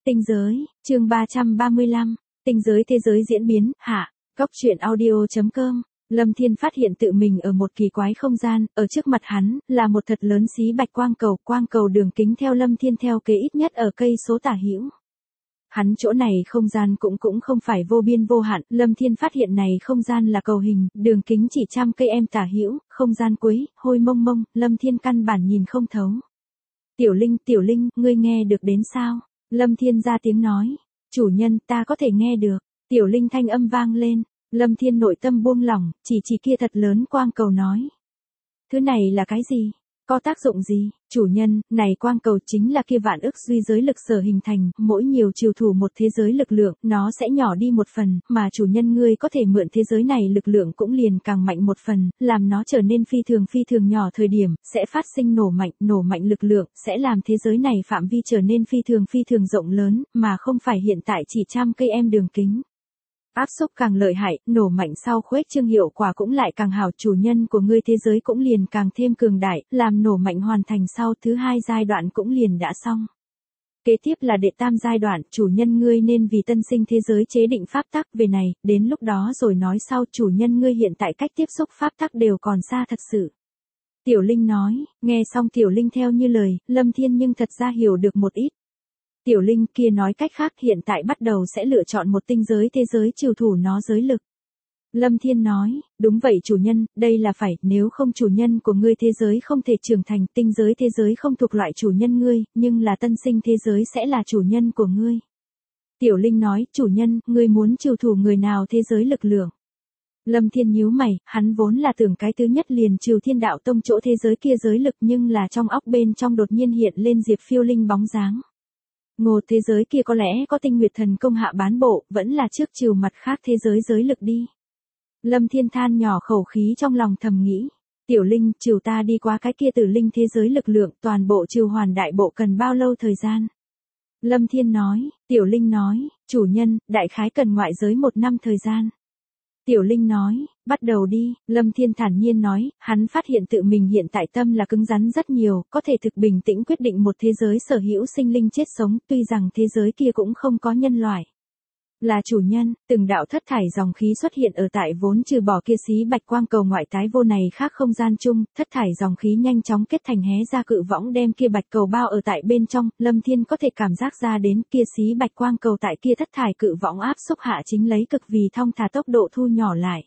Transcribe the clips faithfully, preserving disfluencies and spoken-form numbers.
Tinh giới, chương ba trăm ba mươi lăm, tinh giới thế giới diễn biến, hạ, góc truyện audio.com. Lâm Thiên phát hiện tự mình ở một kỳ quái không gian, ở trước mặt hắn, là một thật lớn xí bạch quang cầu, quang cầu đường kính theo Lâm Thiên theo kế ít nhất ở cây số tả hữu. Hắn chỗ này không gian cũng cũng không phải vô biên vô hạn, Lâm Thiên phát hiện này không gian là cầu hình, đường kính chỉ trăm cây em tả hữu, không gian cuối, hôi mông mông, Lâm Thiên căn bản nhìn không thấu. Tiểu Linh, Tiểu Linh, ngươi nghe được đến sao? Lâm Thiên ra tiếng nói. Chủ nhân, ta có thể nghe được. Tiểu Linh thanh âm vang lên. Lâm Thiên nội tâm buông lỏng, chỉ chỉ kia thật lớn quang cầu nói. Thứ này là cái gì? Có tác dụng gì? Chủ nhân, này quang cầu chính là kia vạn ức duy giới lực sở hình thành, mỗi nhiều chiều thủ một thế giới lực lượng, nó sẽ nhỏ đi một phần, mà chủ nhân ngươi có thể mượn thế giới này lực lượng cũng liền càng mạnh một phần, làm nó trở nên phi thường phi thường nhỏ thời điểm, sẽ phát sinh nổ mạnh, nổ mạnh lực lượng, sẽ làm thế giới này phạm vi trở nên phi thường phi thường rộng lớn, mà không phải hiện tại chỉ trăm cây em đường kính. Áp xúc càng lợi hại, nổ mạnh sau khuếch trương hiệu quả cũng lại càng hảo, chủ nhân của ngươi thế giới cũng liền càng thêm cường đại, làm nổ mạnh hoàn thành sau thứ hai giai đoạn cũng liền đã xong. Kế tiếp là đệ tam giai đoạn, chủ nhân ngươi nên vì tân sinh thế giới chế định pháp tắc về này, đến lúc đó rồi nói sau, chủ nhân ngươi hiện tại cách tiếp xúc pháp tắc đều còn xa thật sự. Tiểu Linh nói, nghe xong Tiểu Linh theo như lời, Lâm Thiên nhưng thật ra hiểu được một ít. Tiểu Linh kia nói cách khác hiện tại bắt đầu sẽ lựa chọn một tinh giới thế giới trừ thủ nó giới lực. Lâm Thiên nói, đúng vậy chủ nhân, đây là phải, nếu không chủ nhân của ngươi thế giới không thể trưởng thành, tinh giới thế giới không thuộc loại chủ nhân ngươi, nhưng là tân sinh thế giới sẽ là chủ nhân của ngươi. Tiểu Linh nói, chủ nhân, ngươi muốn trừ thủ người nào thế giới lực lượng. Lâm Thiên nhíu mày, hắn vốn là tưởng cái thứ nhất liền trừ Thiên Đạo Tông chỗ thế giới kia giới lực, nhưng là trong óc bên trong đột nhiên hiện lên Diệp Phiêu Linh bóng dáng. Ngô thế giới kia có lẽ có Tinh Nguyệt Thần Công hạ bán bộ, vẫn là trước trừ mặt khác thế giới giới lực đi. Lâm Thiên than nhỏ khẩu khí trong lòng thầm nghĩ. Tiểu Linh, trừ ta đi qua cái kia tử linh thế giới lực lượng, toàn bộ trừ hoàn đại bộ cần bao lâu thời gian? Lâm Thiên nói, Tiểu Linh nói, chủ nhân, đại khái cần ngoại giới một năm thời gian. Tiểu Linh nói, bắt đầu đi, Lâm Thiên thản nhiên nói, hắn phát hiện tự mình hiện tại tâm là cứng rắn rất nhiều, có thể thực bình tĩnh quyết định một thế giới sở hữu sinh linh chết sống, tuy rằng thế giới kia cũng không có nhân loại. Là chủ nhân, từng đạo thất thải dòng khí xuất hiện ở tại vốn trừ bỏ kia xí bạch quang cầu ngoại tái vô này khác không gian chung, thất thải dòng khí nhanh chóng kết thành hé ra cự võng đem kia bạch cầu bao ở tại bên trong, Lâm Thiên có thể cảm giác ra đến kia xí bạch quang cầu tại kia thất thải cự võng áp xúc hạ chính lấy cực vì thong thả tốc độ thu nhỏ lại.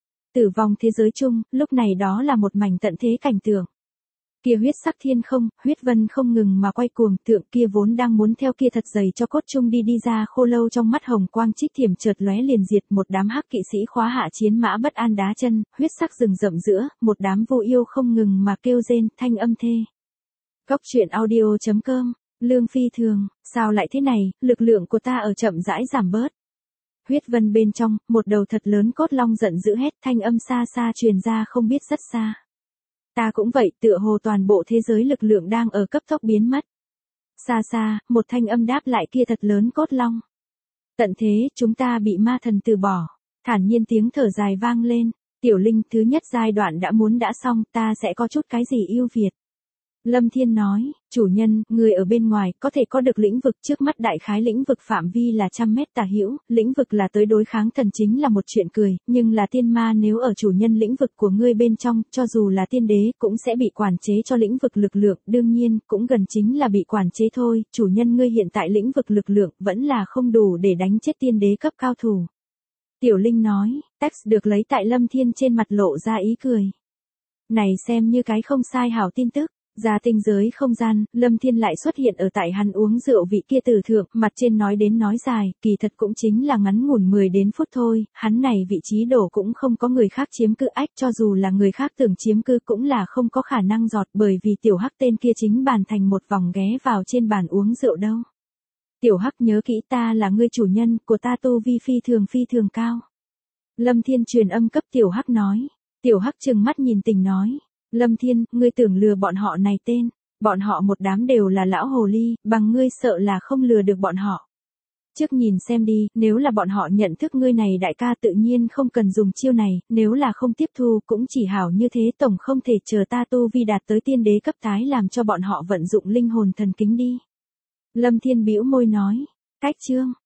Tử vong thế giới chung, lúc này đó là một mảnh tận thế cảnh tượng. Kia huyết sắc thiên không, huyết vân không ngừng mà quay cuồng, tượng kia vốn đang muốn theo kia thật dày cho cốt chung đi đi ra khô lâu trong mắt hồng quang trích thiểm chợt lóe liền diệt, một đám hắc kỵ sĩ khóa hạ chiến mã bất an đá chân, huyết sắc rừng rậm giữa, một đám vô yêu không ngừng mà kêu rên, thanh âm thê. Góc truyện audio.com, Lương Phi Thường, sao lại thế này, lực lượng của ta ở chậm rãi giảm bớt. Huyết vân bên trong, một đầu thật lớn cốt long giận dữ hét, thanh âm xa xa truyền ra không biết rất xa. Ta cũng vậy, tựa hồ toàn bộ thế giới lực lượng đang ở cấp tốc biến mất. Xa xa, một thanh âm đáp lại kia thật lớn cốt long. Tận thế, chúng ta bị ma thần từ bỏ. Thản nhiên tiếng thở dài vang lên. Tiểu Linh, thứ nhất giai đoạn đã muốn đã xong, ta sẽ có chút cái gì ưu việt. Lâm Thiên nói, chủ nhân, người ở bên ngoài, có thể có được lĩnh vực trước mắt đại khái lĩnh vực phạm vi là trăm mét tả hữu, lĩnh vực là tới đối kháng thần chính là một chuyện cười, nhưng là tiên ma nếu ở chủ nhân lĩnh vực của ngươi bên trong, cho dù là tiên đế, cũng sẽ bị quản chế cho lĩnh vực lực lượng, đương nhiên, cũng gần chính là bị quản chế thôi, chủ nhân ngươi hiện tại lĩnh vực lực lượng, vẫn là không đủ để đánh chết tiên đế cấp cao thủ. Tiểu Linh nói, text được lấy tại Lâm Thiên trên mặt lộ ra ý cười. Này xem như cái không sai hảo tin tức. Ra tinh giới không gian, Lâm Thiên lại xuất hiện ở tại hắn uống rượu vị kia tử thượng, mặt trên nói đến nói dài, kỳ thật cũng chính là ngắn ngủn mười đến phút thôi, hắn này vị trí đổ cũng không có người khác chiếm cư ách, cho dù là người khác tưởng chiếm cư cũng là không có khả năng giọt, bởi vì tiểu hắc tên kia chính bàn thành một vòng ghé vào trên bàn uống rượu đâu. Tiểu hắc nhớ kỹ ta là ngươi chủ nhân, của ta tu vi phi thường phi thường cao. Lâm Thiên truyền âm cấp tiểu hắc nói, tiểu hắc trừng mắt nhìn tình nói. Lâm Thiên, ngươi tưởng lừa bọn họ này tên, bọn họ một đám đều là lão hồ ly, bằng ngươi sợ là không lừa được bọn họ. Trước nhìn xem đi, nếu là bọn họ nhận thức ngươi này đại ca tự nhiên không cần dùng chiêu này, nếu là không tiếp thu cũng chỉ hảo như thế, tổng không thể chờ ta tu vi đạt tới tiên đế cấp tái làm cho bọn họ vận dụng linh hồn thần kính đi. Lâm Thiên bĩu môi nói, Cách chương